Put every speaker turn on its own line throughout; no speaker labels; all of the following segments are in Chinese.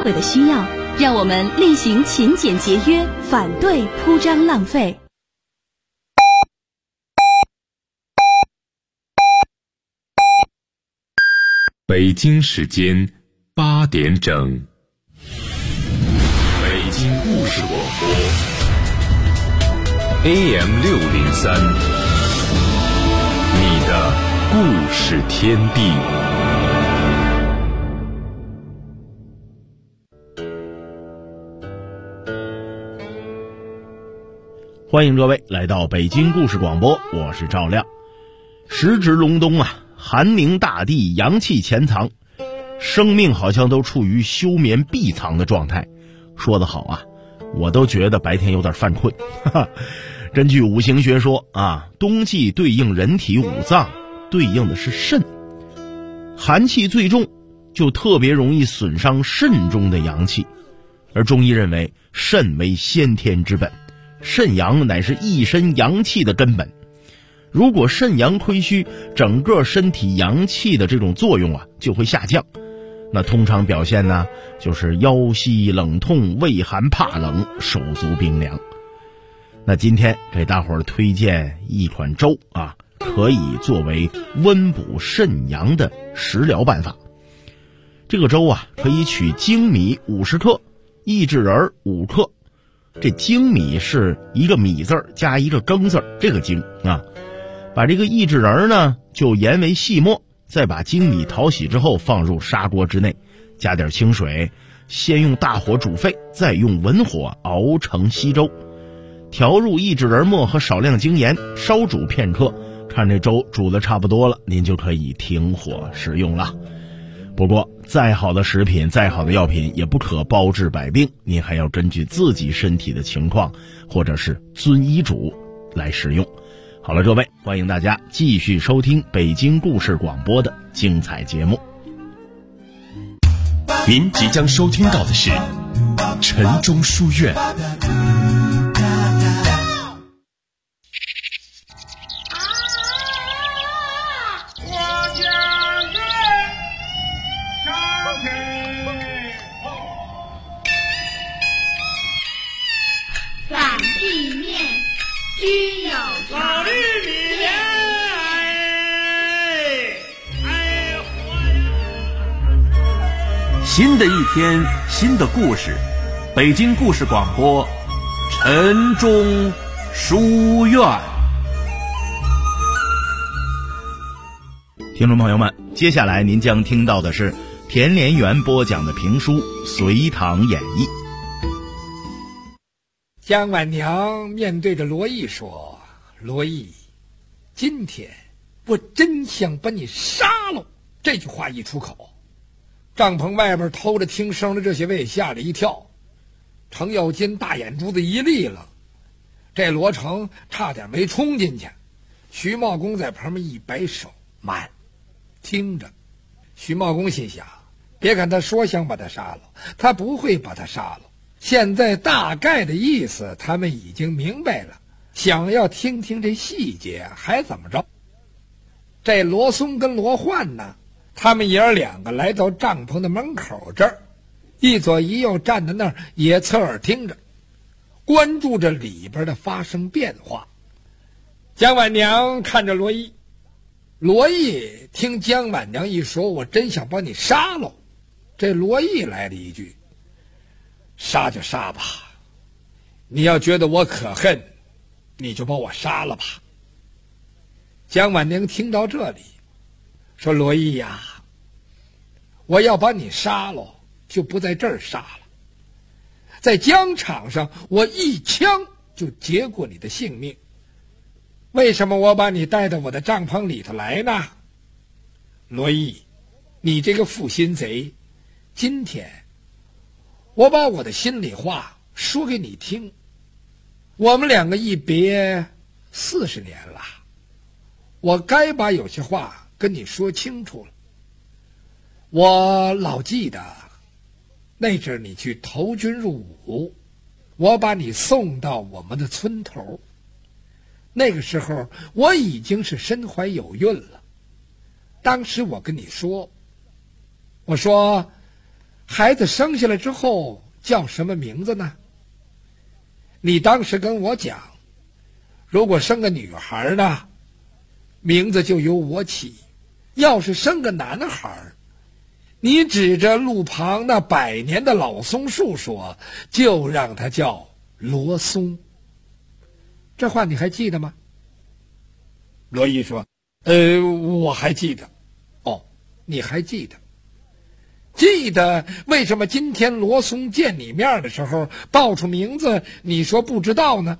为了需要，让我们厉行勤俭节约，反对铺张浪费。
北京时间8点整，北京故事广播 AM603，你的故事天地。
欢迎各位来到北京故事广播，我是赵亮。时值隆冬啊，寒凝大地，阳气潜藏，生命好像都处于休眠闭藏的状态。说得好啊，我都觉得白天有点犯困。根据五行学说啊，冬季对应人体五脏，对应的是肾，寒气最重，就特别容易损伤肾中的阳气。而中医认为，肾为先天之本，肾阳乃是一身阳气的根本。如果肾阳亏虚，整个身体阳气的这种作用啊就会下降。那通常表现呢，就是腰膝冷痛、畏寒怕冷、手足冰凉。那今天给大伙儿推荐一款粥啊，可以作为温补肾阳的食疗办法。这个粥啊，可以取精米50克，薏苡仁5克。这精米是一个米字加一个庚字，这个精啊。把这个薏苡仁呢就研为细末，再把精米淘洗之后放入砂锅之内，加点清水，先用大火煮沸，再用文火熬成稀粥，调入薏苡仁末和少量精盐，烧煮片刻。看这粥煮得差不多了，您就可以停火食用了。不过再好的食品，再好的药品也不可包治百病，您还要根据自己身体的情况或者是遵医嘱来食用。好了，各位，欢迎大家继续收听北京故事广播的精彩节目。
您即将收听到的是晨钟书院。
反地面均有
老绿里面，
新的一天，新的故事，北京故事广播，晨钟书院。
听众朋友们，接下来您将听到的是田连元播讲的评书《隋唐演义》。
姜婉娘面对着罗毅说：“罗毅，今天我真想把你杀了。”这句话一出口，帐篷外边偷着听声的这些位吓了一跳。程咬金大眼珠子一立了，这罗成差点没冲进去。徐茂公在旁边一摆手：“慢，听着。”徐茂公心想，别看他说想把他杀了，他不会把他杀了。现在大概的意思他们已经明白了，想要听听这细节还怎么着。这罗松跟罗焕呢，他们爷儿两个来到帐篷的门口这儿，一左一右站在那儿，也侧耳听着，关注着里边的发生变化。姜婉娘看着罗毅，罗毅听姜婉娘一说，我真想把你杀了，这罗毅来了一句：“杀就杀吧，你要觉得我可恨，你就把我杀了吧。”姜婉娘听到这里说：“罗毅呀，我要把你杀了，就不在这儿杀了，在疆场上我一枪就结过你的性命。为什么我把你带到我的帐篷里头来呢？罗毅，你这个负心贼，今天我把我的心里话说给你听。我们两个一别40年了，我该把有些话跟你说清楚了。我老记得那阵你去投军入伍，我把你送到我们的村头，那个时候我已经是身怀有孕了。当时我跟你说，我说孩子生下来之后叫什么名字呢？你当时跟我讲，如果生个女孩呢，名字就由我起；要是生个男孩，你指着路旁那100年的老松树说，就让他叫罗松。这话你还记得吗？罗毅说，我还记得。哦，你还记得？记得为什么今天罗松见你面的时候报出名字，你说不知道呢？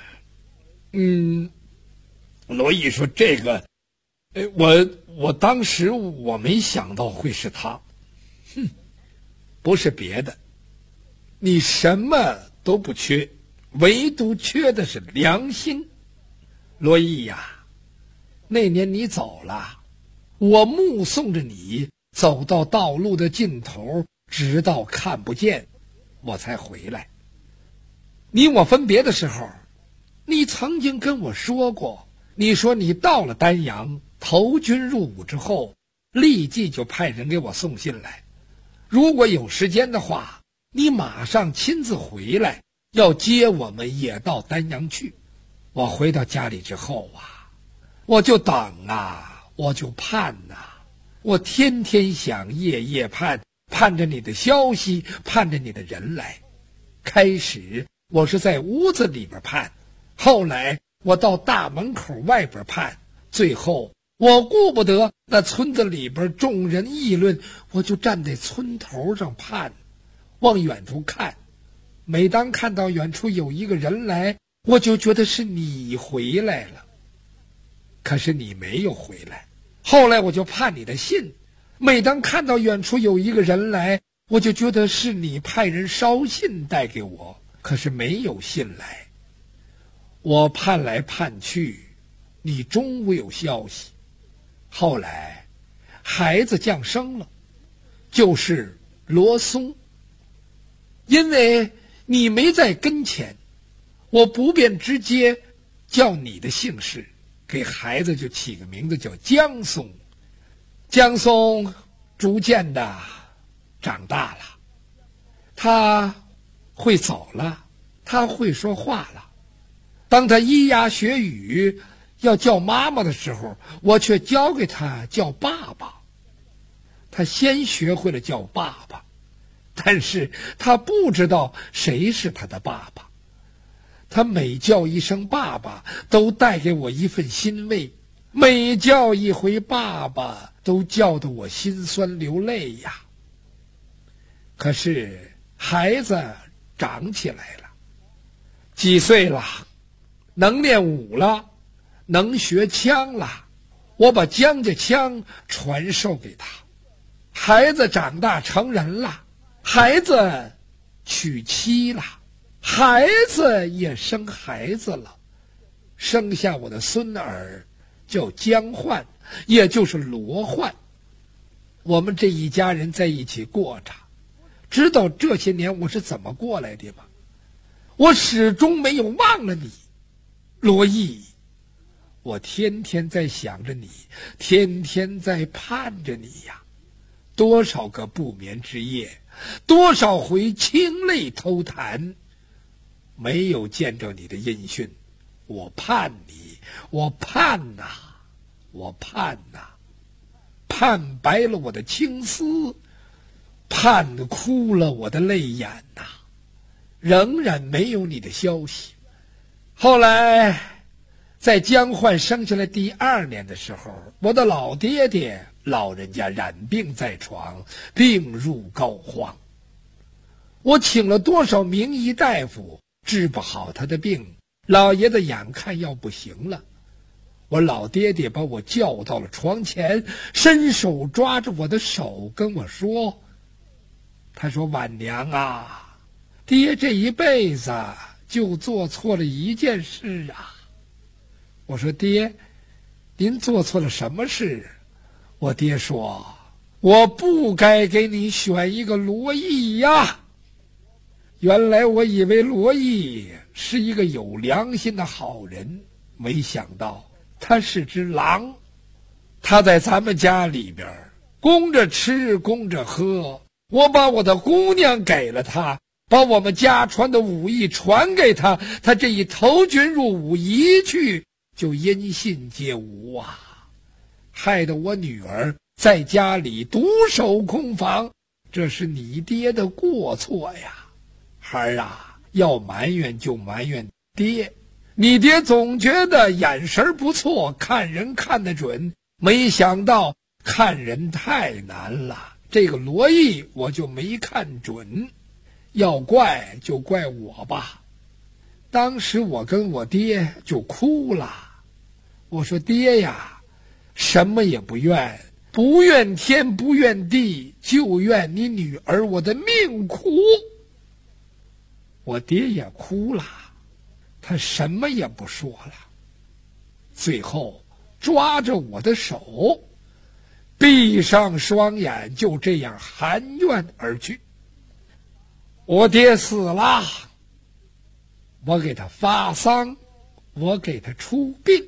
罗毅说，这个，我当时我没想到会是他。不是别的，你什么都不缺，唯独缺的是良心。罗毅呀，那年你走了，我目送着你走到道路的尽头，直到看不见，我才回来。你我分别的时候，你曾经跟我说过，你说你到了丹阳投军入伍之后，立即就派人给我送信来，如果有时间的话，你马上亲自回来，要接我们也到丹阳去。我回到家里之后啊，我就等啊，我就盼啊，我天天想，夜夜盼，盼着你的消息，盼着你的人来。开始我是在屋子里边盼，后来我到大门口外边盼，最后我顾不得那村子里边众人议论，我就站在村头上盼，往远处看。每当看到远处有一个人来，我就觉得是你回来了。可是你没有回来。后来我就盼你的信，每当看到远处有一个人来，我就觉得是你派人捎信带给我，可是没有信来。我盼来盼去，你终无有消息。后来孩子降生了，就是罗松。因为你没在跟前，我不便直接叫你的姓氏，给孩子就起个名字叫江松。江松逐渐的长大了，他会走了，他会说话了。当他咿呀学语要叫妈妈的时候，我却教给他叫爸爸。他先学会了叫爸爸，但是他不知道谁是他的爸爸。他每叫一声爸爸，都带给我一份欣慰，每叫一回爸爸，都叫得我心酸流泪呀。可是孩子长起来了，几岁了，能练武了，能学枪了，我把江家枪传授给他。孩子长大成人了，孩子娶妻了，孩子也生孩子了，生下我的孙儿叫江焕，也就是罗焕。我们这一家人在一起过着，知道这些年我是怎么过来的吗？我始终没有忘了你，罗毅。我天天在想着你，天天在盼着你呀。多少个不眠之夜，多少回清泪偷弹，没有见着你的音讯。我盼你，我盼呐，我盼呐，盼白了我的青丝，盼哭了我的泪眼呐，仍然没有你的消息。后来在江焕生下来第2年的时候，我的老爹爹老人家染病在床，病入膏肓。我请了多少名医大夫，治不好他的病，老爷子眼看要不行了。我老爹爹把我叫到了床前，伸手抓着我的手跟我说，他说，晚娘啊，爹这一辈子就做错了一件事啊。我说，爹，您做错了什么事？我爹说，我不该给你选一个罗毅呀。原来我以为罗毅是一个有良心的好人，没想到他是只狼。他在咱们家里边供着吃供着喝， 我把我的姑娘给了他，把我们家传的武艺传给他，他这一投军入伍一去就音信皆无啊，害得我女儿在家里独守空房，这是你爹的过错呀。孩儿啊，要埋怨就埋怨爹，你爹总觉得眼神不错，看人看得准，没想到看人太难了，这个罗毅我就没看准，要怪就怪我吧。当时我跟我爹就哭了，我说爹呀，什么也不怨，不怨天不怨地，就怨你女儿我的命苦。我爹也哭了，他什么也不说了，最后抓着我的手，闭上双眼，就这样含怨而去。我爹死了，我给他发丧，我给他出殡，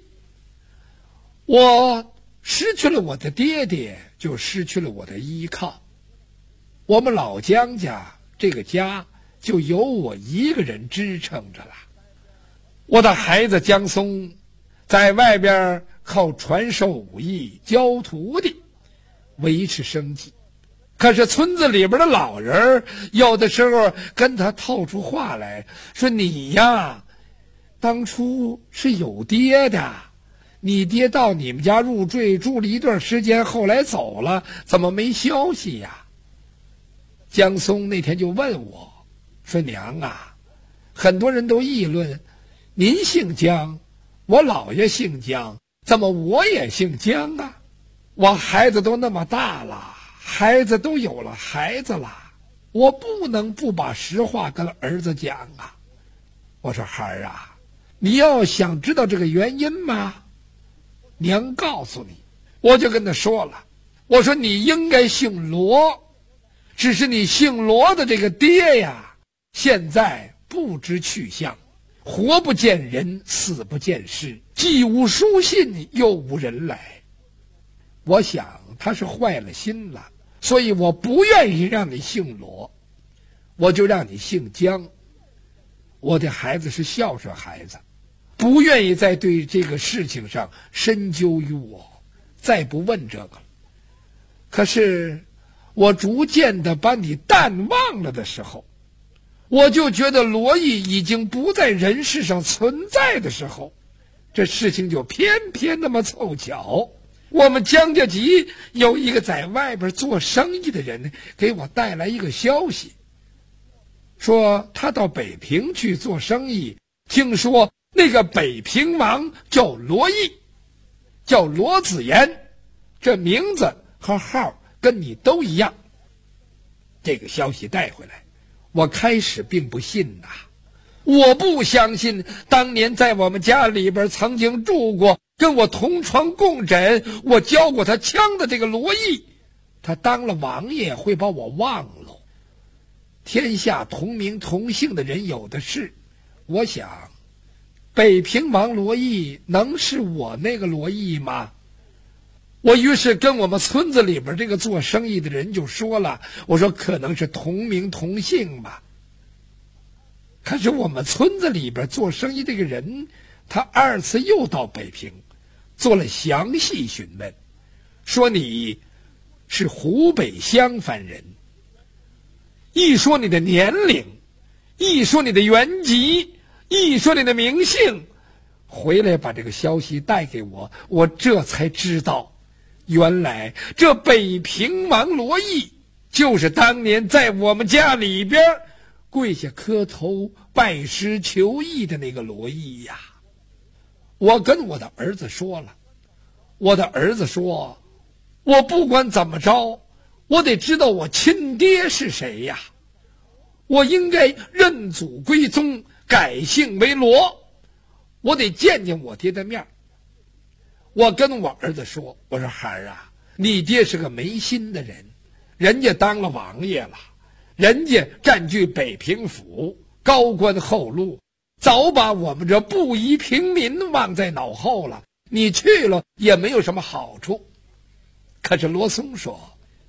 我失去了我的爹爹，就失去了我的依靠。我们老姜家这个家就由我一个人支撑着了。我的孩子姜松在外边靠传授武艺教徒弟维持生计，可是村子里边的老人有的时候跟他透出话来，说你呀当初是有爹的，你爹到你们家入赘住了一段时间，后来走了，怎么没消息呀？姜松那天就问我说，娘啊，很多人都议论您姓姜，我姥爷姓姜，怎么我也姓姜啊？我孩子都那么大了，孩子都有了孩子了，我不能不把实话跟儿子讲啊。我说孩儿啊，你要想知道这个原因吗？娘告诉你。我就跟他说了，我说你应该姓罗，只是你姓罗的这个爹呀，现在不知去向，活不见人，死不见尸，既无书信，又无人来。我想他是坏了心了，所以我不愿意让你姓罗，我就让你姓姜。我的孩子是孝顺孩子，不愿意再对这个事情上深究于我，再不问这个了。可是我逐渐的把你淡忘了的时候，我就觉得罗毅已经不在人世上存在的时候，这事情就偏偏那么凑巧，我们姜家集有一个在外边做生意的人给我带来一个消息，说他到北平去做生意，听说那个北平王叫罗毅，叫罗子言，这名字和号跟你都一样。这个消息带回来，我开始并不信呐，我不相信当年在我们家里边曾经住过，跟我同床共枕，我教过他枪的这个罗毅，他当了王爷会把我忘了。天下同名同姓的人有的是，我想北平王罗毅能是我那个罗毅吗？我于是跟我们村子里边这个做生意的人就说了，我说可能是同名同姓吧。可是我们村子里边做生意这个人，他二次又到北平做了详细询问，说你是湖北襄樊人，一说你的年龄，一说你的原籍，一说你的名姓，回来把这个消息带给我，我这才知道，原来这北平王罗毅就是当年在我们家里边跪下磕头拜师求义的那个罗毅呀。我跟我的儿子说了，我的儿子说，我不管怎么着，我得知道我亲爹是谁呀，我应该认祖归宗，改姓为罗，我得见见我爹的面。我跟我儿子说，我说孩儿啊，你爹是个没心的人，人家当了王爷了，人家占据北平府，高官厚禄，早把我们这布衣平民忘在脑后了，你去了也没有什么好处。可是罗松说，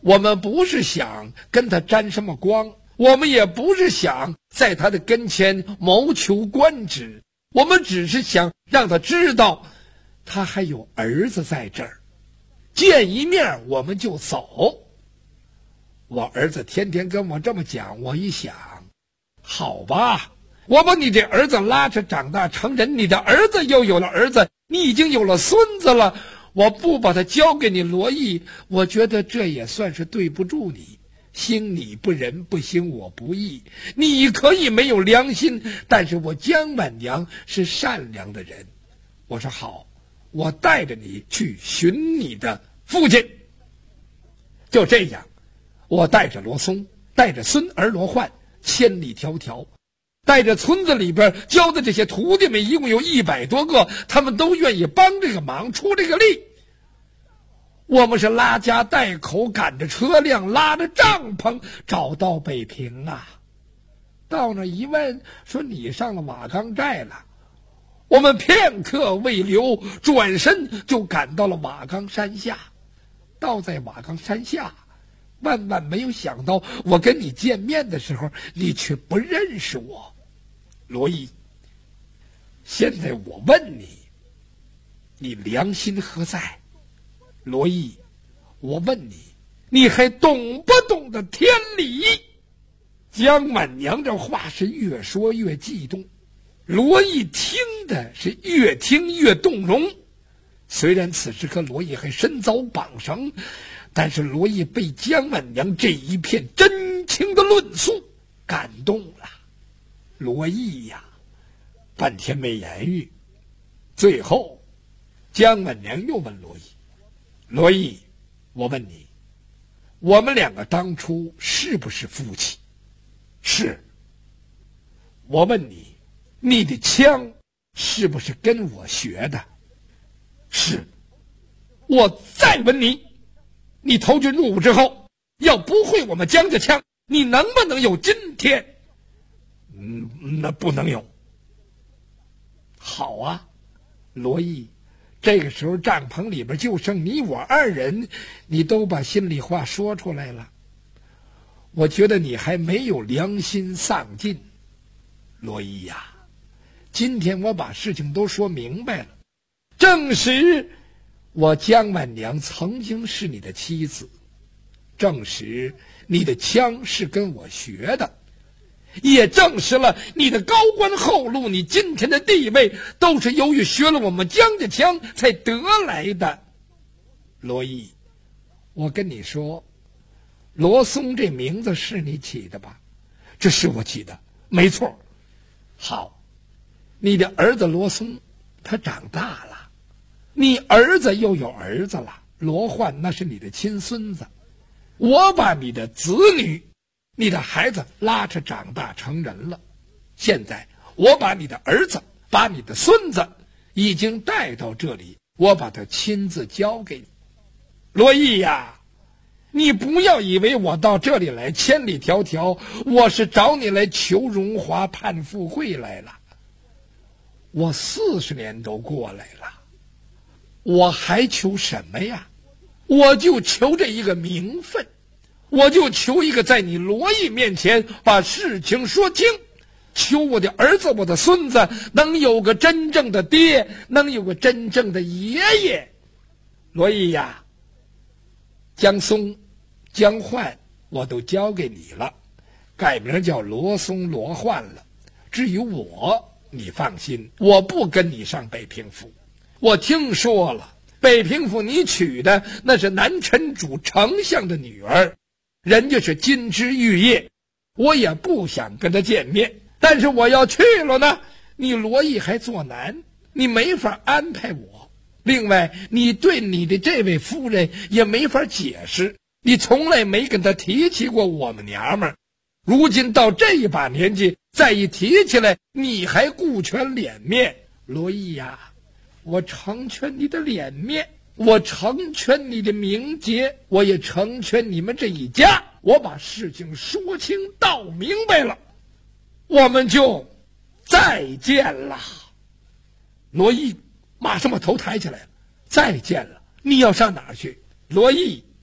我们不是想跟他沾什么光，我们也不是想在他的跟前谋求官职，我们只是想让他知道他还有儿子在这儿，见一面我们就走。我儿子天天跟我这么讲，我一想，好吧，我把你这儿子拉扯长大成人，你的儿子又有了儿子，你已经有了孙子了，我不把他交给你罗毅，我觉得这也算是对不住你。兴你不仁，不兴我不义。你可以没有良心，但是我姜婉娘是善良的人。我说好，我带着你去寻你的父亲。就这样，我带着罗松，带着孙儿罗焕，千里迢迢，带着村子里边教的这些徒弟们，一共有100多个，他们都愿意帮这个忙，出这个力。我们是拉家带口，赶着车辆，拉着帐篷，找到北平啊。到那一问，说你上了瓦岗寨了。我们片刻未留，转身就赶到了瓦岗山下。到在瓦岗山下，万万没有想到，我跟你见面的时候，你却不认识我。罗毅，现在我问你，你良心何在？罗毅，我问你，你还懂不懂得天理？姜满娘这话是越说越激动，罗毅听的是越听越动容。虽然此时和罗毅还身遭绑绳，但是罗毅被姜满娘这一片真情的论述感动了。罗毅呀，半天没言语。最后，姜满娘又问罗毅：“罗毅，我问你，我们两个当初是不是夫妻？”“是。”“我问你，你的枪是不是跟我学的？”“是。”“我再问你，你投军入伍之后，要不会我们姜家枪，你能不能有今天？”“那不能有。”“好啊，罗毅。”这个时候帐篷里边就剩你我2人，你都把心里话说出来了。我觉得你还没有良心丧尽。罗毅呀，今天我把事情都说明白了，证实我姜婉娘曾经是你的妻子，证实你的枪是跟我学的，也证实了你的高官厚禄，你今天的地位都是由于学了我们姜家枪才得来的。罗毅，我跟你说，罗松这名字是你起的吧？这是我起的，没错。好，你的儿子罗松他长大了，你儿子又有儿子了，罗焕那是你的亲孙子。我把你的子女，你的孩子拉扯长大成人了，现在我把你的儿子，把你的孙子已经带到这里，我把他亲自交给你。罗毅呀，你不要以为我到这里来千里迢迢，我是找你来求荣华盼富贵来了。我40年都过来了，我还求什么呀？我就求这一个名分，我就求一个在你罗毅面前把事情说清，求我的儿子我的孙子能有个真正的爹，能有个真正的爷爷。罗毅呀，姜松姜焕我都交给你了，改名叫罗松罗焕了。至于我，你放心，我不跟你上北平府。我听说了，北平府你娶的那是南陈主丞相的女儿，人家是金枝玉叶，我也不想跟他见面。但是我要去了呢，你罗毅还做难，你没法安排我。另外，你对你的这位夫人也没法解释，你从来没跟他提起过我们娘们儿。如今到这一把年纪，再一提起来，你还顾全脸面。罗毅呀，我成全你的脸面，我成全你的名节，我也成全你们这一家。我把事情说清道明白了，我们就再见了。罗毅马上把头抬起来了。再见了，你要上哪儿去？罗毅，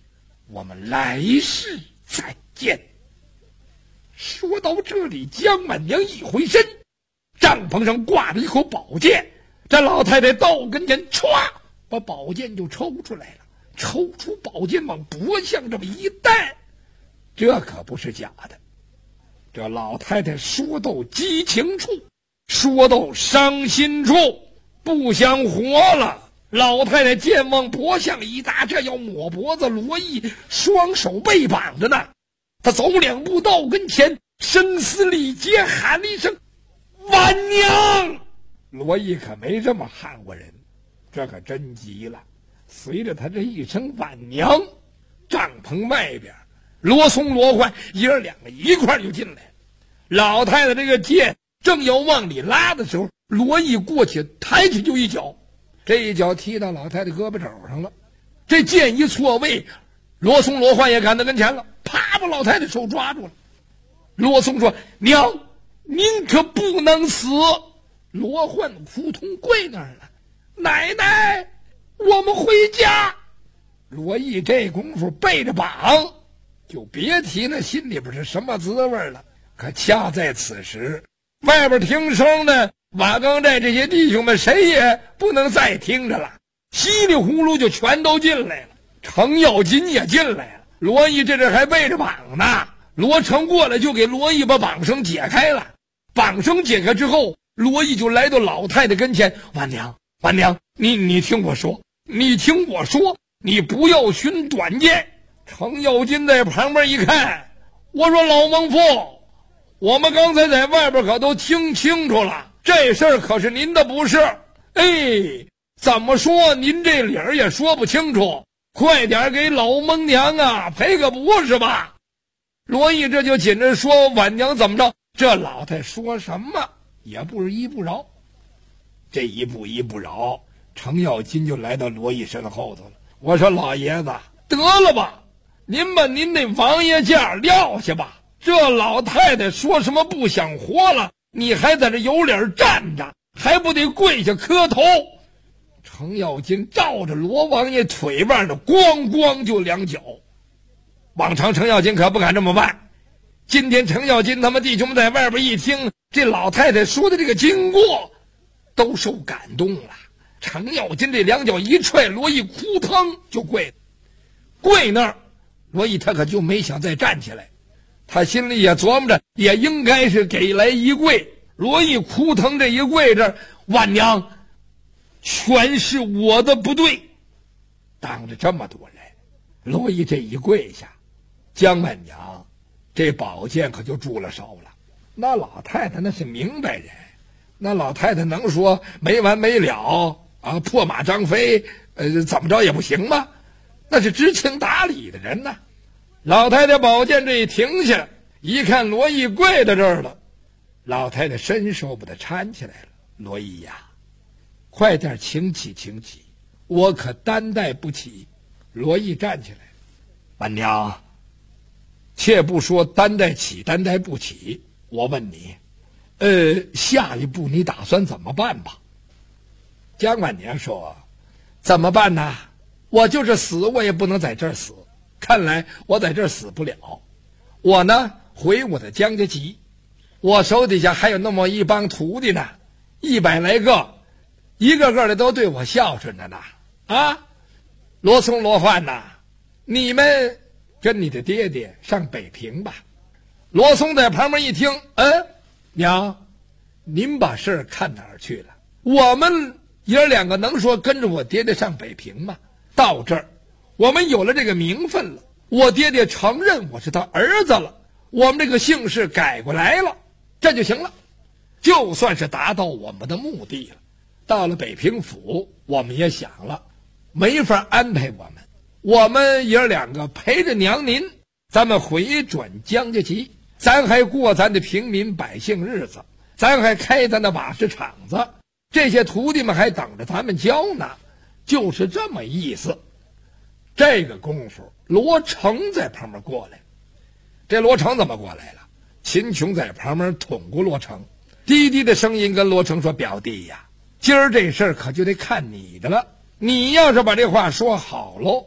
我们来世再见。说到这里，姜满娘一回身，帐篷上挂着一口宝剑，这老太太到跟前，歘，把宝剑就抽出来了，抽出宝剑往脖项这么一戴，这可不是假的。这老太太说到激情处，说到伤心处，不想活了。老太太剑往脖项一搭，这要抹脖子，罗毅双手被绑着呢。他走2步到跟前，声嘶力竭喊了一声：“婉娘！”罗毅可没这么喊过人，这可真急了。随着他这一声婉娘，帐篷外边罗松罗焕爷儿两个一块就进来了。老太太这个剑正要往里拉的时候，罗毅过去抬起就一脚，这一脚踢到老太太胳膊肘上了。这剑一错位，罗松罗焕也赶到跟前了，啪把老太太手抓住了。罗松说：“娘，您可不能死！”罗焕扑通跪那儿了：“奶奶，我们回家。”罗毅这功夫背着绑，就别提那心里边是什么滋味了。可恰在此时，外边听声的瓦岗寨这些弟兄们谁也不能再听着了，稀里呼噜就全都进来了。程咬金也进来了，罗毅这阵还背着绑呢。罗成过来就给罗毅把绑绳解开了。绑绳解开之后，罗毅就来到老太太跟前：“婉娘，婉娘，你听我说，你听我说，你不要寻短见。”程咬金在旁边一看，我说：“老孟父，我们刚才在外边可都听清楚了，这事儿可是您的不是。哎，怎么说您这理儿也说不清楚，快点给老蒙娘啊赔个不是吧？”罗毅这就紧着说：“婉娘怎么着？”这老太说什么也不是一不饶。这一步一不饶，程咬金就来到罗毅身后头了。我说：“老爷子，得了吧，您把您那王爷价撂下吧。这老太太说什么不想活了，你还在这有脸站着，还不得跪下磕头？”程咬金照着罗王爷腿腕的咣咣就2脚。往常程咬金可不敢这么办，今天程咬金他们弟兄们在外边一听这老太太说的这个经过，都受感动了。程咬金这2脚一踹，罗毅扑腾就跪了。跪那儿，罗毅他可就没想再站起来，他心里也琢磨着，也应该是给来一跪。罗毅扑腾这一跪这儿，婉娘，全是我的不对。当着这么多人，罗毅这一跪下，姜婉娘这宝剑可就住了手了。那老太太那是明白人，那老太太能说没完没了啊，破马张飞怎么着也不行吗？那是知情达理的人呐。老太太宝剑这一停下，一看罗毅跪在这儿了，老太太伸手把他搀起来了。罗毅呀，快点请起请起，我可担待不起。罗毅站起来：“婉娘，切不说担待起担待不起，我问你，下一步你打算怎么办吧？”姜婉娘说：“怎么办呢？我就是死我也不能在这儿死，看来我在这儿死不了。我呢回我的姜家集，我手底下还有那么一帮徒弟呢，100来个，一个个的都对我孝顺着呢。啊，罗松罗焕呐，你们跟你的爹爹上北平吧。”罗松在旁边一听，娘，您把事儿看哪儿去了？我们爷2个能说跟着我爹爹上北平吗？到这儿，我们有了这个名分了，我爹爹承认我是他儿子了，我们这个姓氏改过来了，这就行了，就算是达到我们的目的了。到了北平府，我们也想了，没法安排我们爷2个陪着娘您，咱们回转姜家集，咱还过咱的平民百姓日子，咱还开咱的瓦石厂子，这些徒弟们还等着咱们教呢，就是这么意思。这个功夫，罗成在旁边过来。这罗成怎么过来了？秦琼在旁边捅过罗成，低低的声音跟罗成说：“表弟呀，今儿这事儿可就得看你的了。你要是把这话说好喽，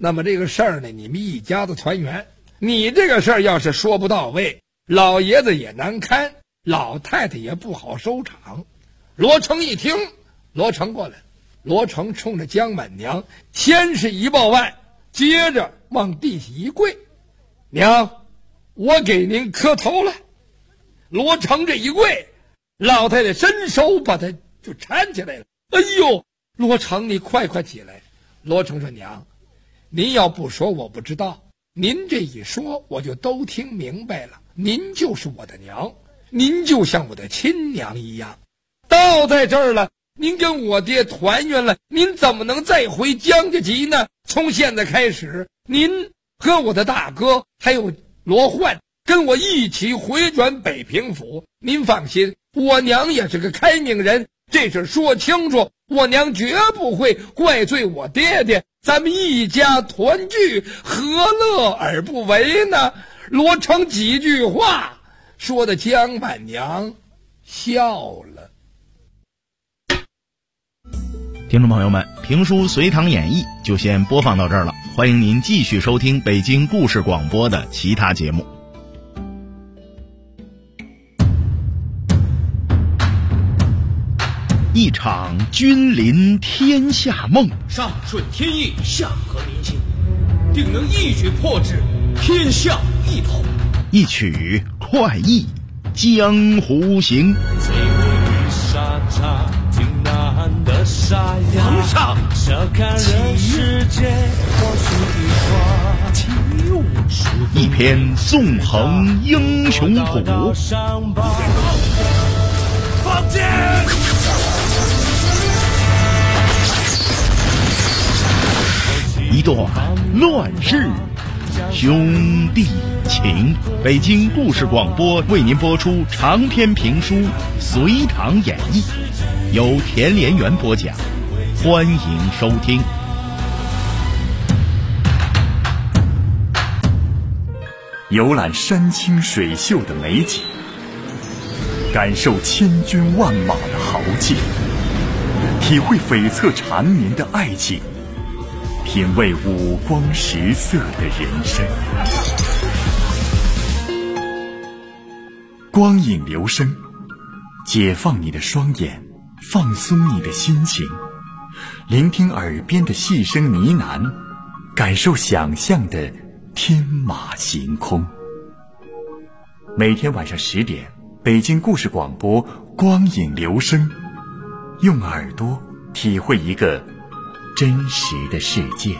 那么这个事儿呢，你们一家子团圆。你这个事儿要是说不到位，老爷子也难堪，老太太也不好收场。罗成一听，罗成过来，罗成冲着姜满娘先是一抱腕，接着往地下一跪：“娘，我给您磕头了。”罗成这一跪，老太太伸手把他就搀起来了。哎呦，罗成你快起来。罗成说：“娘，您要不说我不知道，您这一说我就都听明白了。您就是我的娘，您就像我的亲娘一样。到在这儿了，您跟我爹团圆了，您怎么能再回姜家集呢？从现在开始，您和我的大哥还有罗焕跟我一起回转北平府。您放心，我娘也是个开明人，这事说清楚，我娘绝不会怪罪我爹爹，咱们一家团聚，何乐而不为呢？”罗成几句话说的姜满娘笑了。
听众朋友们，评书《隋唐演义》就先播放到这儿了，欢迎您继续收听北京故事广播的其他节目。一场君临天下梦，
上顺天意，下合民心，定能一举破之，天下一统。
一曲快意江湖行。
皇上，
一篇纵横英雄谱。
放箭！
一段乱世兄弟情。北京故事广播为您播出长篇评书《隋唐演义》，由田连元播讲，欢迎收听。
游览山清水秀的美景，感受千军万马的豪气，体会悱恻缠绵的爱情，品味五光十色的人生。光影流声，解放你的双眼，放松你的心情，聆听耳边的细声呢喃，感受想象的天马行空。每天晚上10点，北京故事广播光影流声，用耳朵体会一个真实的世界。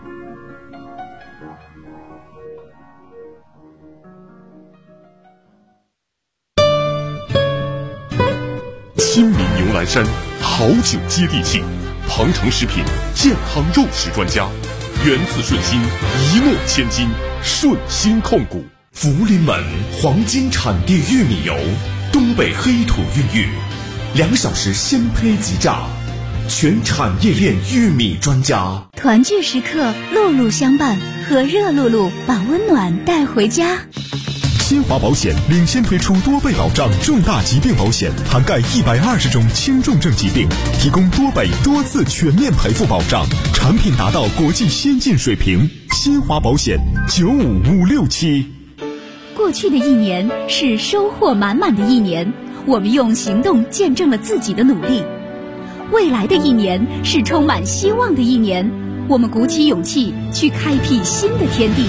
亲民牛栏山，好酒接地气，庞城食品健康肉食专家，源自顺心，一诺千金，顺心控股。
福临门黄金产地玉米油，东北黑土孕育，2小时鲜胚即榨，全产业链玉米专家。
团聚时刻，露露相伴，和热露露把温暖带回家。
新华保险领先推出多倍保障重大疾病保险，涵盖120种轻重症疾病，提供多倍多次全面赔付保障，产品达到国际先进水平。新华保险95567。
过去的一年是收获满满的一年，我们用行动见证了自己的努力。未来的一年是充满希望的一年，我们鼓起勇气去开辟新的天地。